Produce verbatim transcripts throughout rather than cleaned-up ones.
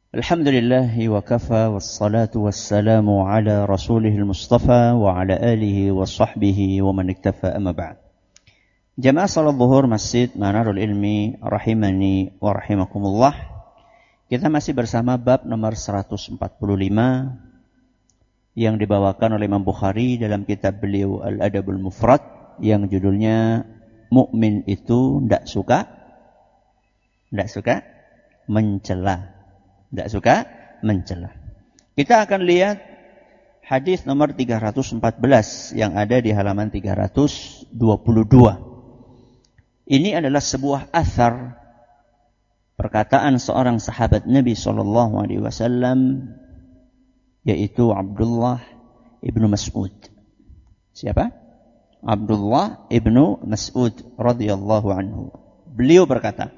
Alhamdulillahi wa kafa wassalatu wassalamu ala rasulihil mustafa wa ala alihi wa sahbihi wa man iktafa amma ba'd. Jamaah salat zuhur Masjid Manarul Ilmi rahimani wa rahimakumullah. Kita masih bersama bab nomor seratus empat puluh lima yang dibawakan oleh Imam Bukhari dalam kitab beliau Al-Adabul Mufrad yang judulnya Mukmin itu tidak suka tidak suka mencela. Tidak suka mencela. Kita akan lihat hadis nomor tiga ratus empat belas yang ada di halaman tiga ratus dua puluh dua. Ini adalah sebuah athar perkataan seorang sahabat Nabi sallallahu alaihi wasallam yaitu Abdullah ibnu Mas'ud. Siapa? Abdullah ibnu Mas'ud radhiyallahu anhu. Beliau berkata,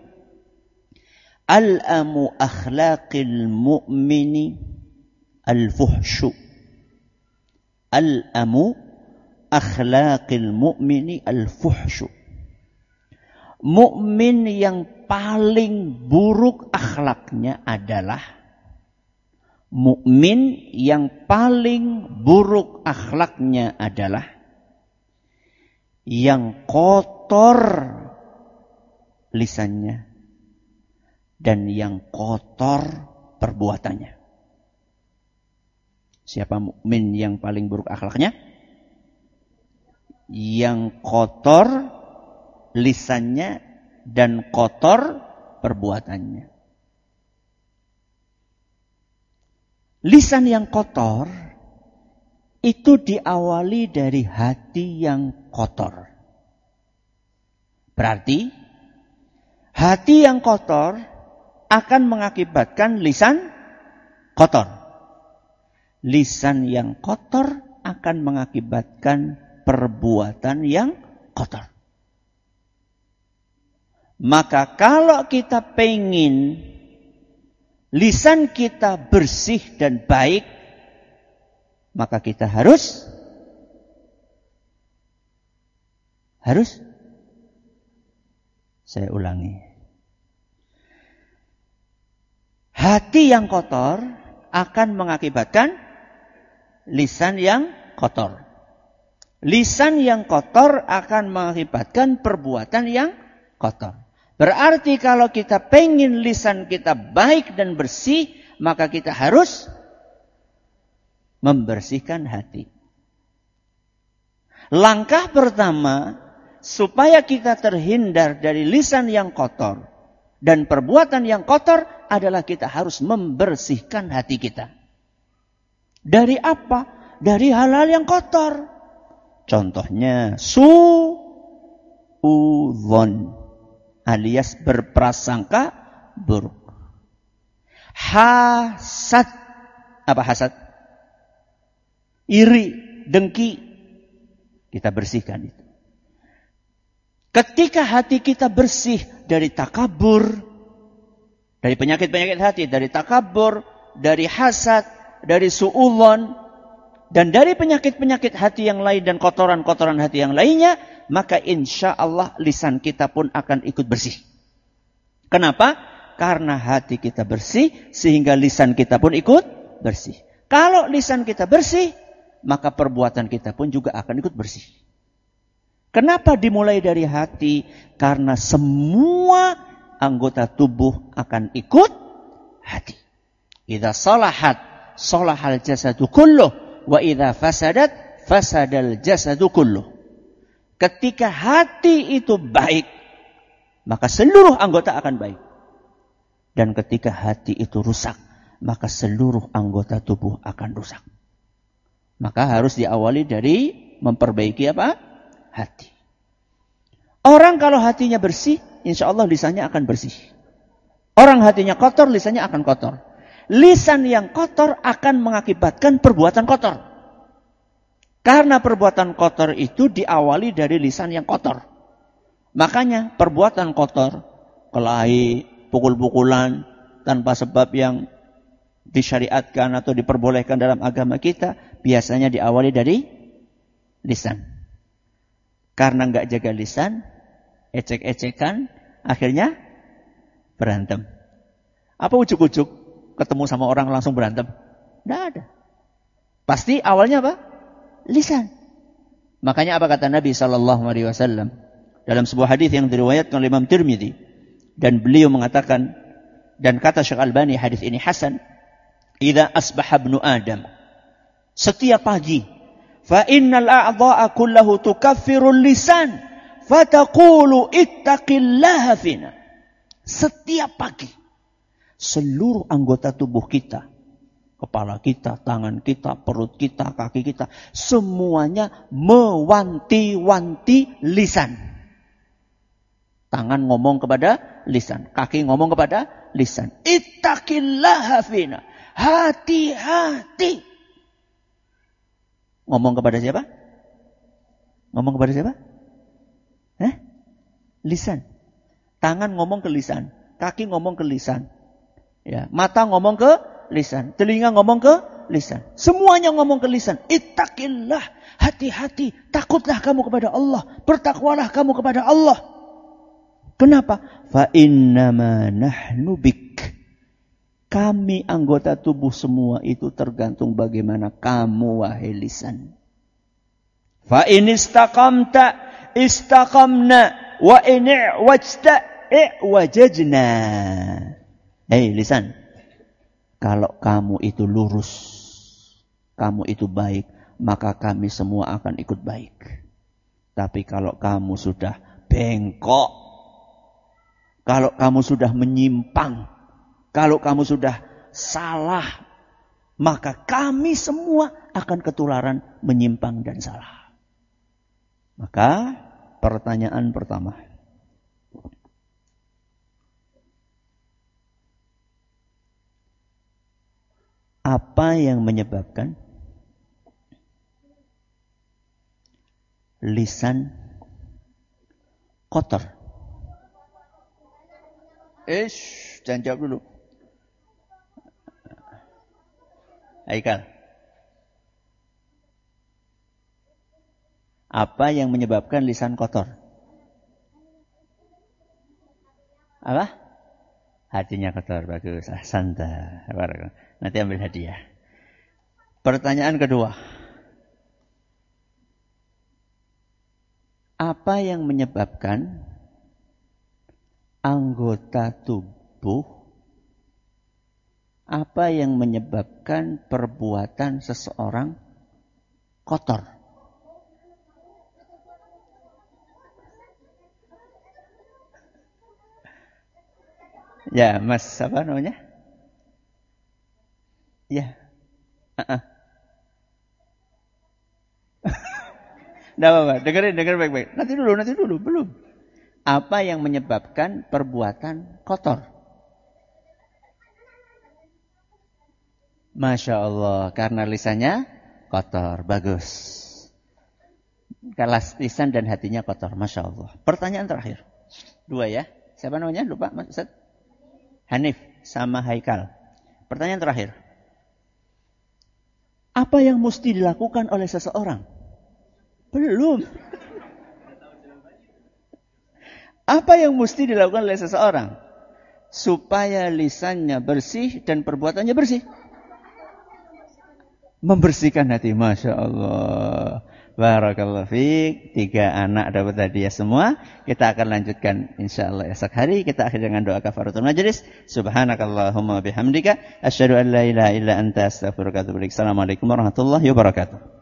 Al-amu akhlaqil mu'mini al-fuhshu. Al-amu akhlaqil mu'mini al-fuhshu. Mukmin yang paling buruk akhlaknya adalah mukmin yang paling buruk akhlaknya adalah yang kotor lisannya dan yang kotor perbuatannya. Siapa mukmin yang paling buruk akhlaknya? Yang kotor lisannya dan kotor perbuatannya. Lisan yang kotor itu diawali dari hati yang kotor. Berarti hati yang kotor akan mengakibatkan lisan kotor. Lisan yang kotor akan mengakibatkan perbuatan yang kotor. Maka kalau kita pengen lisan kita bersih dan baik, maka kita harus harus saya ulangi. Hati yang kotor akan mengakibatkan lisan yang kotor. Lisan yang kotor akan mengakibatkan perbuatan yang kotor. Berarti kalau kita pengen lisan kita baik dan bersih, maka kita harus membersihkan hati. Langkah pertama, supaya kita terhindar dari lisan yang kotor dan perbuatan yang kotor adalah kita harus membersihkan hati kita. Dari apa? Dari hal-hal yang kotor. Contohnya su'udzon alias berprasangka buruk. Hasad. Apa hasad? Iri, dengki. Kita bersihkan itu. Ketika hati kita bersih dari takabur, dari penyakit-penyakit hati, dari takabur, dari hasad, dari su'udzon, dan dari penyakit-penyakit hati yang lain dan kotoran-kotoran hati yang lainnya, maka insya Allah lisan kita pun akan ikut bersih. Kenapa? Karena hati kita bersih, sehingga lisan kita pun ikut bersih. Kalau lisan kita bersih, maka perbuatan kita pun juga akan ikut bersih. Kenapa dimulai dari hati? Karena semua anggota tubuh akan ikut hati. Idza salahat, salahal jasadu kulluh, wa idza fasadat, fasadal jasadu kulluh. Ketika hati itu baik, maka seluruh anggota akan baik. Dan ketika hati itu rusak, maka seluruh anggota tubuh akan rusak. Maka harus diawali dari memperbaiki apa? Hati. Orang kalau hatinya bersih, insya Allah lisannya akan bersih. Orang hatinya kotor, lisannya akan kotor. Lisan yang kotor akan mengakibatkan perbuatan kotor. Karena perbuatan kotor itu diawali dari lisan yang kotor. Makanya perbuatan kotor, kelahi, pukul-pukulan, tanpa sebab yang disyariatkan atau diperbolehkan dalam agama kita, biasanya diawali dari lisan. Karena enggak jaga lisan, ecek-ecekan, akhirnya berantem. Apa ujuk-ujuk? ketemu sama orang langsung berantem? Tidak ada. Pasti awalnya apa? Lisan. Makanya apa kata Nabi sallallahu alaihi wasallam dalam sebuah hadis yang diriwayatkan oleh Imam Tirmidzi, dan beliau mengatakan, dan kata Syekh Albani hadis ini hasan, "Idza asbaha ibnu Adam," setiap pagi, "fa innal a'dha'a kullahu tukaffiru lisan, fataqulu ittaqillaha fina." Setiap pagi seluruh anggota tubuh kita, kepala kita, tangan kita, perut kita, kaki kita, semuanya mewanti-wanti lisan. Tangan ngomong kepada lisan, kaki ngomong kepada lisan. Ittaqillaha fina. Hati-hati. Ngomong kepada siapa? Ngomong kepada siapa? Eh? Lisan. Tangan ngomong ke lisan, kaki ngomong ke lisan. Ya, mata ngomong ke lisan, telinga ngomong ke lisan. Semuanya ngomong ke lisan. Ittaqillah, hati-hati, takutlah kamu kepada Allah, bertakwalah kamu kepada Allah. Kenapa? Fa innama nahnu bik. Kami anggota tubuh semua itu tergantung bagaimana kamu wahai lisan. Fa in istaqamta istaqamna wa in i'wajta i'wajajna. Hei lisan, kalau kamu itu lurus, kamu itu baik, maka kami semua akan ikut baik. Tapi kalau kamu sudah bengkok, kalau kamu sudah menyimpang, kalau kamu sudah salah, maka kami semua akan ketularan menyimpang dan salah. Maka pertanyaan pertama, apa yang menyebabkan lisan kotor? Ish, jangan jawab dulu. Haikal. Apa yang menyebabkan lisan kotor? Apa? Hatinya kotor. Bagus. Ahsanta. Nanti ambil hadiah. Pertanyaan kedua. Apa yang menyebabkan anggota tubuh, apa yang menyebabkan perbuatan seseorang kotor? Ya, Mas, apa namanya? Ya. Uh-uh. Nggak apa-apa, dengerin, dengerin baik-baik. Nanti dulu, nanti dulu, belum. Apa yang menyebabkan perbuatan kotor? Masya Allah, karena lisannya kotor. Bagus. Karena lisan dan hatinya kotor. Masya Allah. Pertanyaan terakhir. Dua ya. Siapa namanya? Lupa, Mas Ustaz? Hanif sama Haikal. Pertanyaan terakhir. Apa yang mesti dilakukan oleh seseorang? Belum. Apa yang mesti dilakukan oleh seseorang supaya lisannya bersih dan perbuatannya bersih? Membersihkan hati. Masya Allah. Barakallahu fiik. Tiga anak dapat hadiah semua. Kita akan lanjutkan insyaAllah esok hari. Kita akhiri dengan doa kafaratul majlis. Subhanakallahumma bihamdika asyhadu an la ilaha illa anta astaghfiruka wa atubu ilaik. Assalamualaikum warahmatullahi wabarakatuh.